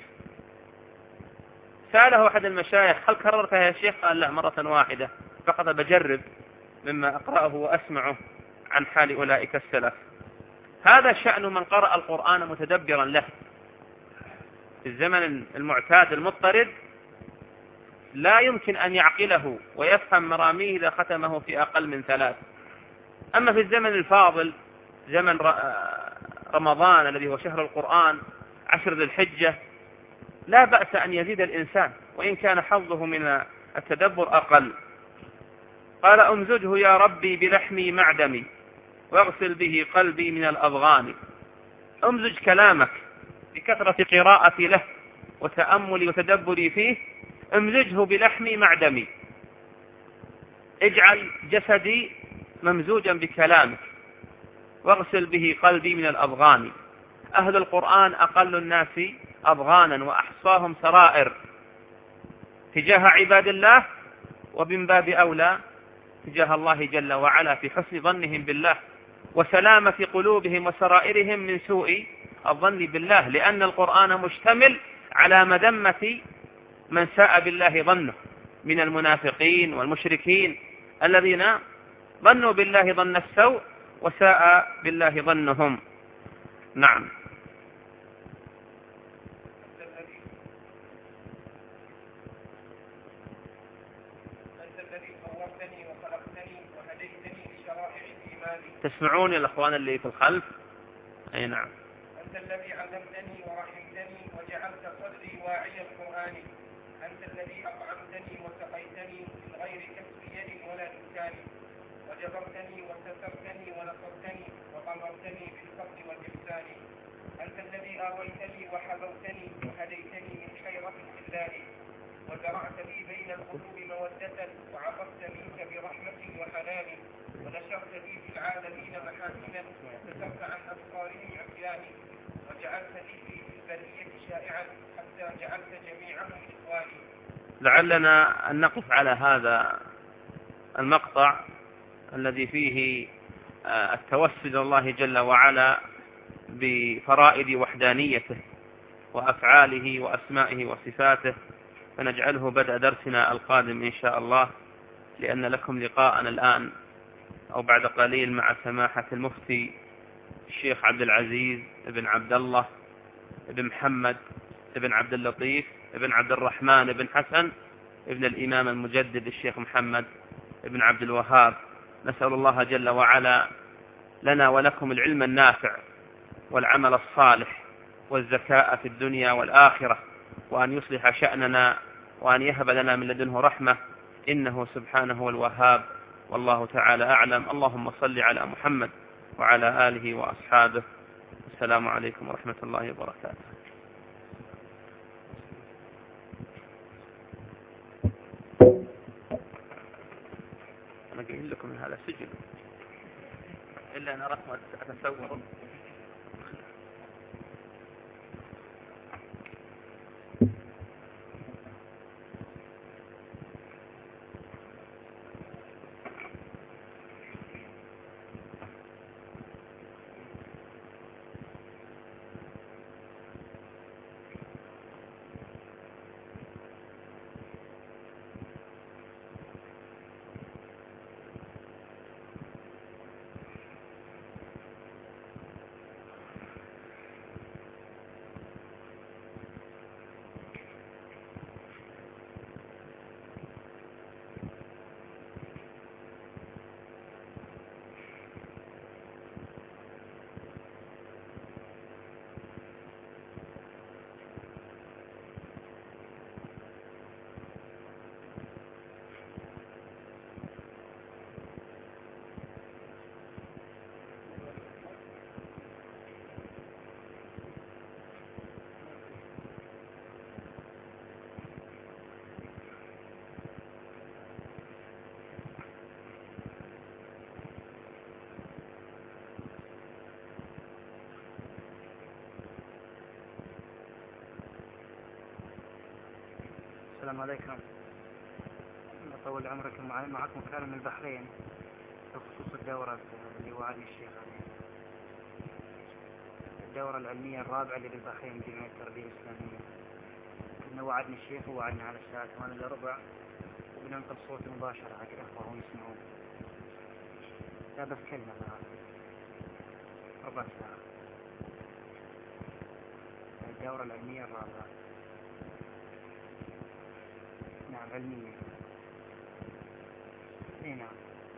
S1: سأله أحد المشايخ: هل كررتها يا شيخ؟ قال: لا، مرة واحدة فقط، بجرب مما أقرأه وأسمعه عن حال أولئك السلف. هذا شأن من قرأ القرآن متدبرا له. في الزمن المعتاد المضطرد لا يمكن أن يعقله ويفهم مراميه إذا ختمه في أقل من ثلاث. أما في الزمن الفاضل زمن رمضان الذي هو شهر القرآن، عشر ذي الحجة، لا بأس أن يزيد الإنسان وإن كان حظه من التدبر أقل. قال: أمزجه يا ربي بلحمي معدمي واغسل به قلبي من الأضغان. أمزج كلامك بكثرة قراءتي له وتأملي وتدبري فيه، امزجه بلحمي معدمي، اجعل جسدي ممزوجا بكلامك. واغسل به قلبي من الأضغان. أهل القرآن أقل الناس أضغانا وأحصاهم سرائر تجاه عباد الله، ومن باب أولى تجاه الله جل وعلا في حسن ظنهم بالله وسلامة قلوبهم وسرائرهم من سوء الظن بالله، لأن القرآن مشتمل على مذمة من ساء بالله ظنه من المنافقين والمشركين الذين ظنوا بالله ظن السوء وساء بالله ظنهم. نعم. تسمعون يا الأخوان اللي في الخلف؟ أي نعم.
S2: أنت الذي علمتني ورحمتني وجعلت صدري واعي القرآن، أنت الذي أطعمتني وسقيتني من غير كسب يد ولا دكان، وجبرتني وسترتني ونصرتني وقمرتني بالفضل والإحسان، أنت الذي آويتني وحذرتني وهديتني من حيرة الخذلان، وزرعت لي بين القلوب مودة وعرفت منك برحمة وحنان، ونشرت لي في العالمين محاسنا وسترت عن أفكارهم عصيان، وجعلت لي في البرية شائعا حتى جعلت جميعهم إخواني.
S1: لعلنا أن نقف على هذا المقطع الذي فيه التوسل الله جل وعلا بفرائض وحدانيته وأفعاله وأسمائه وصفاته، فنجعله بدء درسنا القادم إن شاء الله، لأن لكم لقاءنا الآن أو بعد قليل مع سماحة المفتي الشيخ عبد العزيز بن عبد الله بن محمد بن عبد اللطيف بن عبد الرحمن بن حسن ابن الإمام المجدد الشيخ محمد بن عبد الوهاب. نسأل الله جل وعلا لنا ولكم العلم النافع والعمل الصالح والزكاة في الدنيا والآخرة، وأن يصلح شأننا وأن يهب لنا من لدنه رحمة، إنه سبحانه هو الوهاب، والله تعالى أعلم. اللهم صل على محمد وعلى آله وأصحابه. السلام عليكم ورحمة الله وبركاته. أنا قايل لكم من هذا سجن إلا أنا رقم أتصور.
S3: السلام عليكم. أطول عمركم. معكم كلام من البحرين بخصوص الدورة اللي وعدني الشيخ عليها، الدورة العلمية الرابعة اللي بالبحرين جمعية التربية الإسلامية. إنه وعدني الشيخ ووعدنا على الساعة ثمانية إلا ربع، وبننقل صوت مباشرة على الأخوة وهم يسمعون. لا بس كلمة ربع ساعة. الدورة العلمية الرابعة. نعم علمية. اي نعم.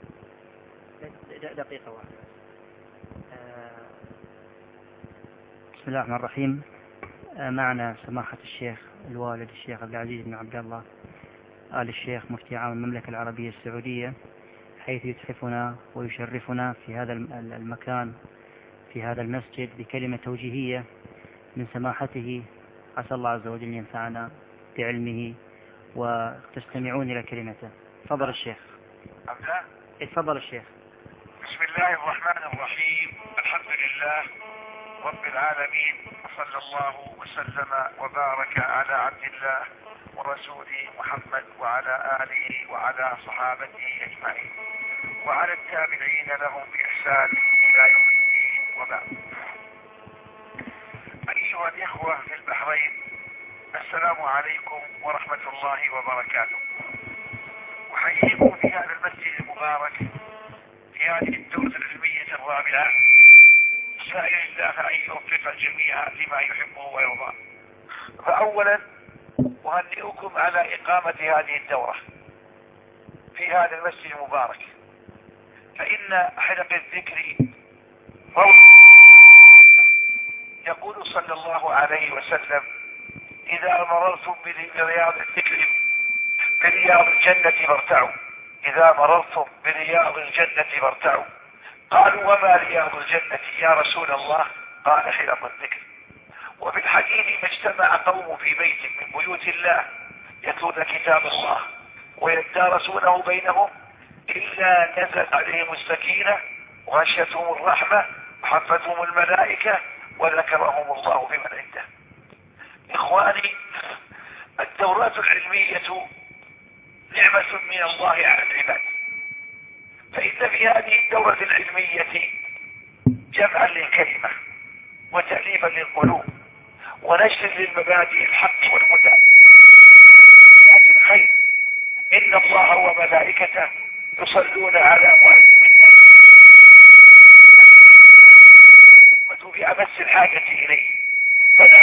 S3: دقيقة واحدة. آه. بسم الله الرحمن الرحيم. آه معنا سماحة الشيخ الوالد الشيخ عبد العزيز بن عبد الله آل الشيخ مفتي عام المملكة العربية السعودية، حيث يتحفنا ويشرفنا في هذا المكان في هذا المسجد بكلمة توجيهية من سماحته. عسى الله عز وجل ينفعنا بعلمه وتستمعون إلى كلمته. تفضل الشيخ. تفضل الشيخ.
S4: بسم الله الرحمن الرحيم. الحمد لله رب العالمين، وصلى الله وسلم وبارك على عبد الله ورسوله محمد وعلى آله وعلى صحابته أجمعين وعلى التابعين لهم بإحسان إلى يوم الدين، وبعد. أيها الإخوة في البحرين، السلام عليكم ورحمة الله وبركاته. أحييكم في هذا المسجد المبارك في هذه الدورة العلمية الرابعة، سائل الله أن يوفق الجميع لما يحبه ويرضاه. فأولا أهنئكم على إقامة هذه الدورة في هذا المسجد المبارك، فإن حلق الذكر يقول صلى الله عليه وسلم: إذا مررتم برياض الذكر برياض الجنة فارتعوا، إذا مررتم برياض الجنة فارتعوا. قالوا: وما رياض الجنة يا رسول الله؟ قال: حلق الذكر. وفي الحديث: ما اجتمع قوم في بيت من بيوت الله يتلون كتاب الله ويتدارسونه بينهم إلا نزلت عليهم السكينة وغشيتهم الرحمة وحفتهم الملائكة وذكرهم الله في من عنده. إخواني، الدورات العلمية نعمة من الله على العباد، فإن في هذه الدورة العلمية جمعا للكلمة وتأليفا للقلوب ونشر للمبادئ الحق والهدى الخير. إن الله وملائكته يصلون على مؤمن بأمس الحاجة إليه، فلا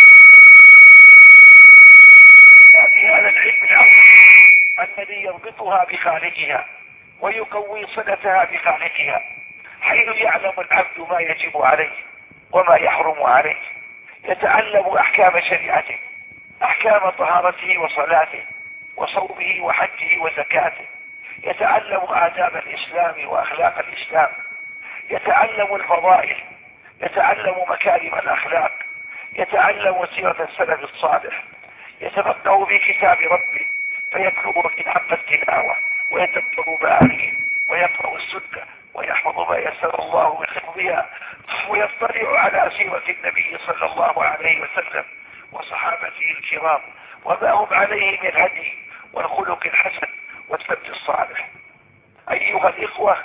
S4: في هذا العلم العظيم الذي يربطها بخالقها ويقوي صلتها بخالقها، حيث يعلم العبد ما يجب عليه وما يحرم عليه، يتعلم أحكام شريعته، أحكام طهارته وصلاته وصومه وحجه وزكاته، يتعلم آداب الإسلام وأخلاق الإسلام، يتعلم الفضائل، يتعلم مكارم الأخلاق، يتعلم سيرة السلف الصالح، يتفقه في كتاب ربه فيتلوه في حق التلاوة ويتبع بآله ويقرأ السنة ويحفظ ما يسر الله من حفظها، ويطلع على سيرة النبي صلى الله عليه وسلم وصحابته الكرام وما هم عليه من الهدي والخلق الحسن والسبت الصالح. أيها الإخوة،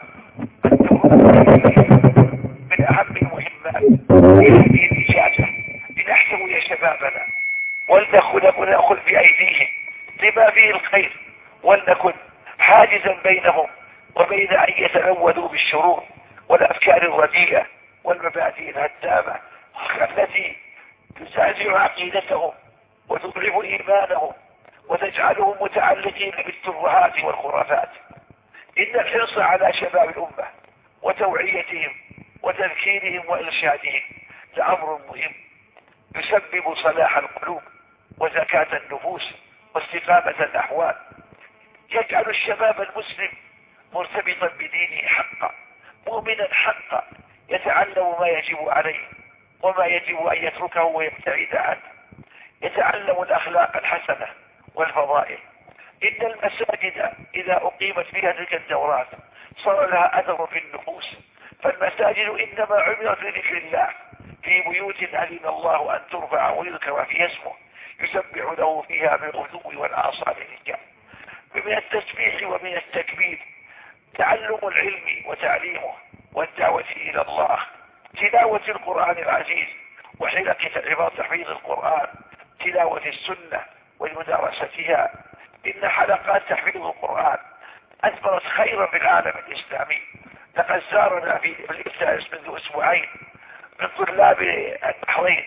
S4: من أهم المهمات في هذه الإجازة لنحتوي شبابنا ولنأخذ ونأخذ بأيديهم لما فيه الخير، ولنكن حاجزا بينهم وبين أن يتلوذوا بالشرور والأفكار الرديئة والمبادئ الهدامة التي تزعزع عقيدتهم وتضعف إيمانهم وتجعلهم متعلقين بالترهات والخرافات. إن الحرص على شباب الأمة وتوعيتهم وتذكيرهم وإرشادهم لأمر مهم يسبب صلاح القلوب وزكاة النفوس واستقامة الأحوال، يجعل الشباب المسلم مرتبطا بدينه حقا، مؤمنا حقا، يتعلم ما يجب عليه وما يجب أن يتركه ويبتعد عنه، يتعلم الأخلاق الحسنة والفضائل. إن المساجد إذا أقيمت فيها تلك الدورات صار لها أثر في النفوس، فالمساجد إنما عمرت لذكر الله في بيوت أذن الله أن ترفع ويذكر فيها اسمه يسبح له فيها بالغدو والآصال رجال. ومن التسبيح ومن التكبير تعلم العلم وتعليمه والدعوة إلى الله، تلاوة القرآن العزيز وحلق رباط تحفيظ القرآن، تلاوة السنة ومدارستها. إن حلقات تحفيظ القرآن أثمرت خيرا في العالم الإسلامي. لقد زارنا في الإفتاء منذ أسبوعين من طلاب البحرين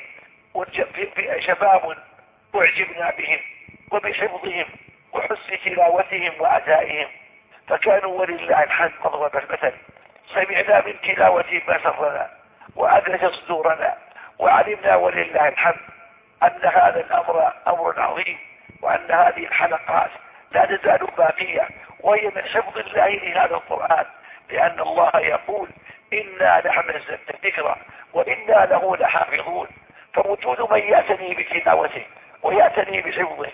S4: شباب أعجبنا بهم وبحفظهم وحسن تلاوتهم وأدائهم، فكانوا ولله الحمد مضرب المثل. سمعنا من تلاوتهم ما سرنا وأدرج صدورنا، وعلمنا ولله الحمد أن هذا الأمر أمر عظيم، وأن هذه الحلقات لا تزال باقية، وهي من حفظ الله لهذا القرآن، لأن الله يقول: إنا نحن نزلنا الذكر وإنا له لحافظون. فوجود من يأتني بتلاوته ويأتني بحفظه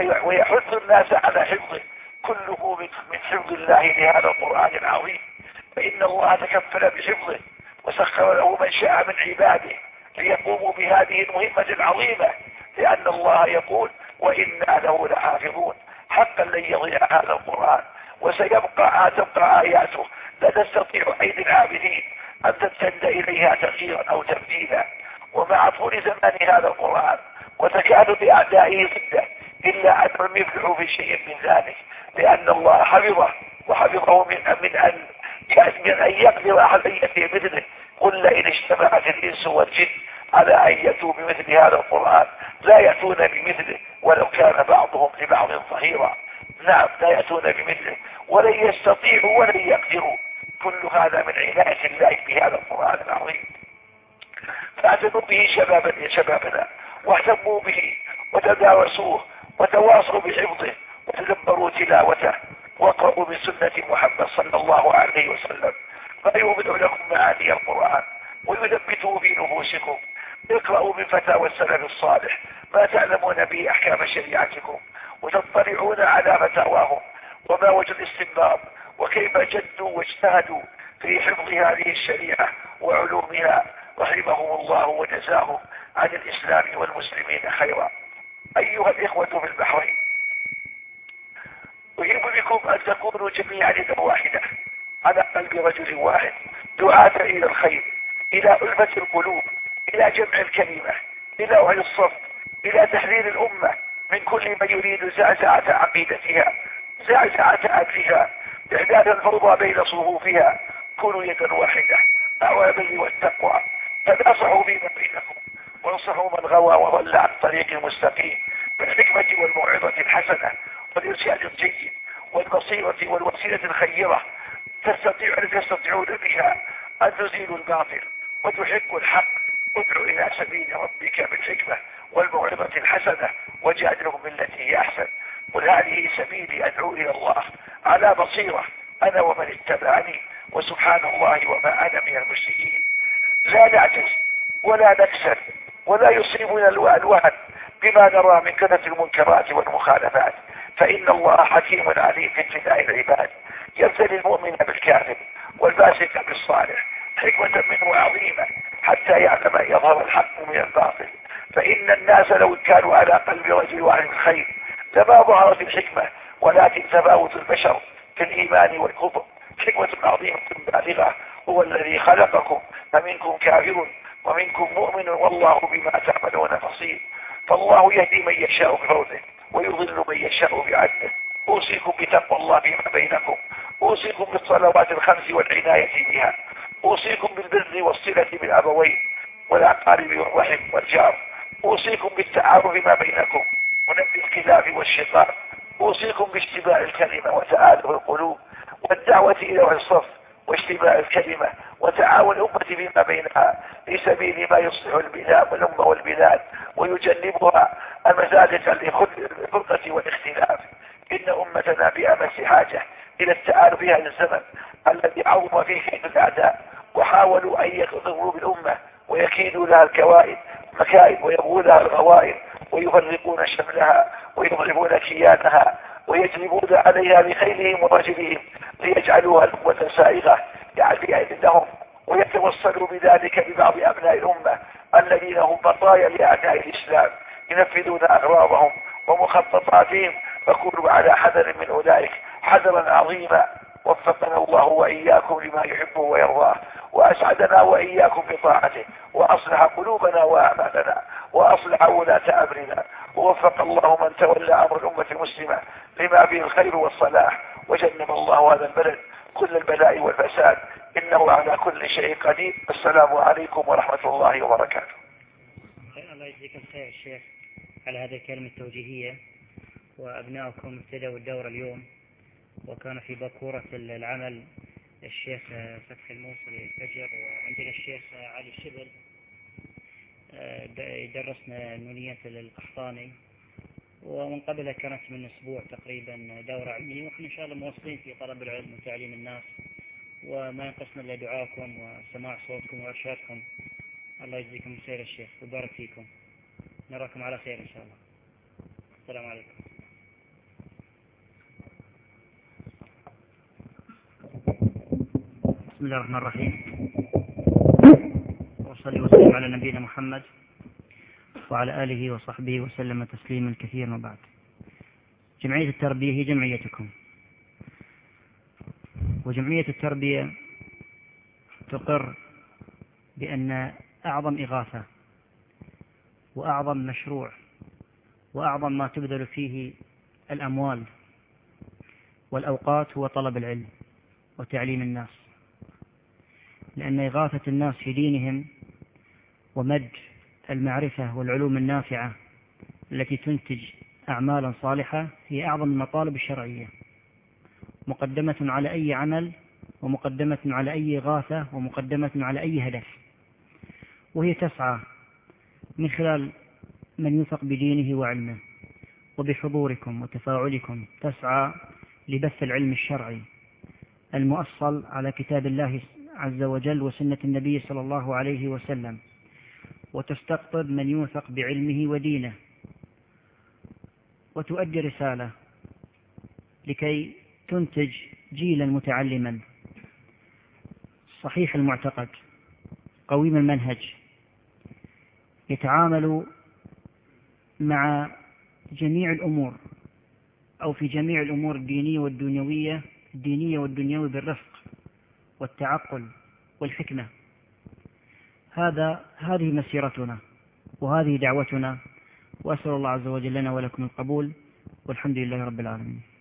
S4: ويحث الناس على حفظه كله من حفظ الله لهذا القرآن العظيم. فإن الله تكفل بحفظه وسخر له من شاء من عباده ليقوموا بهذه المهمة العظيمة، لأن الله يقول وإنا له لحافظون. حقا لن يضيع هذا القرآن، وسيبقى تبقى آياته لا تستطيع أيدي العابدين أن تستند إليها تغييرا أو تبديلا. ومع طول زمان هذا القرآن وتكاد بأعدائه ضده إلا أن لم يفلحوا في شيء من ذلك، لأن الله حفظه وحفظه من من أن من أن يقدر أحد أن يأتي مثله. قل لئن اجتمعت الإنس والجن على أن يأتوا بمثل هذا القرآن لا يأتون بمثله ولو كان بعضهم لبعض ظهيرا. نعم لا يأتون بمثله ولن يستطيعوا ولن يقدروا. كل هذا من عناية الله بهذا القرآن العظيم. فاعتنوا به شبابا يا شبابنا، واهتموا به وتدارسوه وتواصلوا بحفظه وتدبروا تلاوته، واقرأوا من سنة محمد صلى الله عليه وسلم ما يوضح لكم معاني القرآن ويثبته في نفوسكم. اقرأوا من فتاوى السلف الصالح ما تعلمون به أحكام شريعتكم، وتطلعون على فتاواهم وما وجه الاستنباط وكيف جدوا واجتهدوا في حفظ هذه الشريعة وعلومها، رحمهم الله وجزاهم عن الإسلام والمسلمين خيرا. أيها الإخوة في البحرين، أحب بكم أن تكونوا جميعا يدا واحدة على قلب رجل واحد، دعاة إلى الخير، إلى ألفة القلوب، إلى جمع الكلمة، إلى وعي الصف، إلى تحرير الأمة من كل من يريد زعزعة عقيدتها، زعزعة أمرها، إعداد الفوضى بين صفوفها. كونوا يدا واحدة على البر والتقوى، تناصحوا فيما بينكم، وانصحوا من غوى وضل عن طريق المستقيم بالحكمة والموعظة الحسنة والإرشاد الجيد والبصيرة والوسيلة الخيرة، تستطيع أن تستطيعون بها أن تزيلوا الباطل وتحقوا الحق. ادعوا إلى سبيل ربك بالحكمة والموعظة الحسنة وجادلهم بالتي هي أحسن. قل هذه سبيلي أدعو إلى الله على بصيرة أنا ومن اتبعني وسبحان الله وما أنا من المشركين. لا نعجز ولا نكسل ولا يصيبنا الوهن بما نرى من كثرة المنكرات والمخالفات، فإن الله حكيم عليم في ابتلاء العباد، يبتلي المؤمن بالكاذب والفاسق بالصالح حكمة منه عظيمة حتى يعلم أن يظهر الحق من الباطل. فإن الناس لو كانوا على قلب رجل واحد الخير لما ظهرت الحكمة، ولكن تفاوت البشر في الإيمان والكفر. حكمة عظيمة بالغة، هو الذي خلقكم فمنكم كافر ومنكم مؤمن والله بما تعملون بصير. فالله يهدي من يشاء بفضله ويضل من يشاء بعدله. أوصيكم بتقوى الله فيما بينكم، أوصيكم بالصلوات الخمس والعناية بها، أوصيكم بالبر والصلة بالأبوين والأقارب والرحم والجار، أوصيكم بالتعارف ما بينكم ونبذ الخلاف والشقاق، أوصيكم باجتماع الكلمة وتآلف القلوب والدعوة إلى الصف واجتماع الكلمة وتعاون الأمة فيما بينها في سبيل ما يصلح البلاد والأمة والبلاد ويجنبها المزالق الفرقة والاختلاف. إن أمتنا بأمس حاجة إلى التعارف في هذا الزمن الذي عظم فيه كيد الأعداء وحاولوا أن يقضوا بالأمة ويكيدوا لها الكوائد مكائد ويبغوا لها الغوائد ويفرقون شملها ويضربون كيانها ويجلبون عليها بخيلهم ورجلهم ليجعلوها الأمة سائغة يعني لهم، ويتوصلوا بذلك ببعض أبناء الأمة الذين هم بطايا لأعداء الإسلام ينفذون أغراضهم ومخططاتهم. فكونوا على حذر من أولئك حذرا عظيما. وفقنا الله وإياكم لما يحبه ويرضاه، وأسعدنا وإياكم بطاعته، وأصلح قلوبنا وأعمالنا، وأصلح ولاة أمرنا، ووفق الله من تولى أمر الأمة المسلمة لما فيه الخير والصلاح، وجنب الله هذا البلد كل البلاء والفساد، إنه على كل شيء قدير. السلام عليكم ورحمة الله وبركاته.
S3: الله يجزيك الخير الشيخ على هذه الكلمة التوجيهية. وأبنائكم ابتدأوا الدورة اليوم، وكان في باكورة العمل الشيخ فتحي الموصلي الفجر، وعندنا الشيخ علي الشبل درسنا نونية القحطاني، ومن قبلها كانت من أسبوع تقريبا دورة علمية، ونحن إن شاء الله مواصلين في طلب العلم وتعليم الناس، وما ينقصنا إلا دعاءكم وسماع صوتكم وإرشادكم. الله يجزيكم خير الشيخ ويبارك فيكم، نراكم على خير إن شاء الله. السلام عليكم. بسم الله الرحمن الرحيم، وصلي وسلم على نبينا محمد وعلى آله وصحبه وسلم تسليما كثيرا. وبعد، جمعية التربية هي جمعيتكم، وجمعية التربية تقر بأن أعظم إغاثة وأعظم مشروع وأعظم ما تبذل فيه الأموال والأوقات هو طلب العلم وتعليم الناس، لأن إغاثة الناس في دينهم ومد المعرفة والعلوم النافعة التي تنتج أعمالا صالحة هي أعظم المطالب الشرعية، مقدمة على أي عمل ومقدمة على أي إغاثة ومقدمة على أي هدف، وهي تسعى من خلال من يوثق بدينه وعلمه وبحضوركم وتفاعلكم تسعى لبث العلم الشرعي المؤصل على كتاب الله عز وجل وسنة النبي صلى الله عليه وسلم، وتستقطب من يوثق بعلمه ودينه، وتؤدي رسالة لكي تنتج جيلا متعلما صحيح المعتقد قويم المنهج، يتعامل مع جميع الأمور أو في جميع الأمور الدينية والدنيوية الدينية والدنيوية بالرفق والتعقل والحكمة. هذا هذه مسيرتنا وهذه دعوتنا، وأسأل الله عز وجل لنا ولكم القبول، والحمد لله رب العالمين.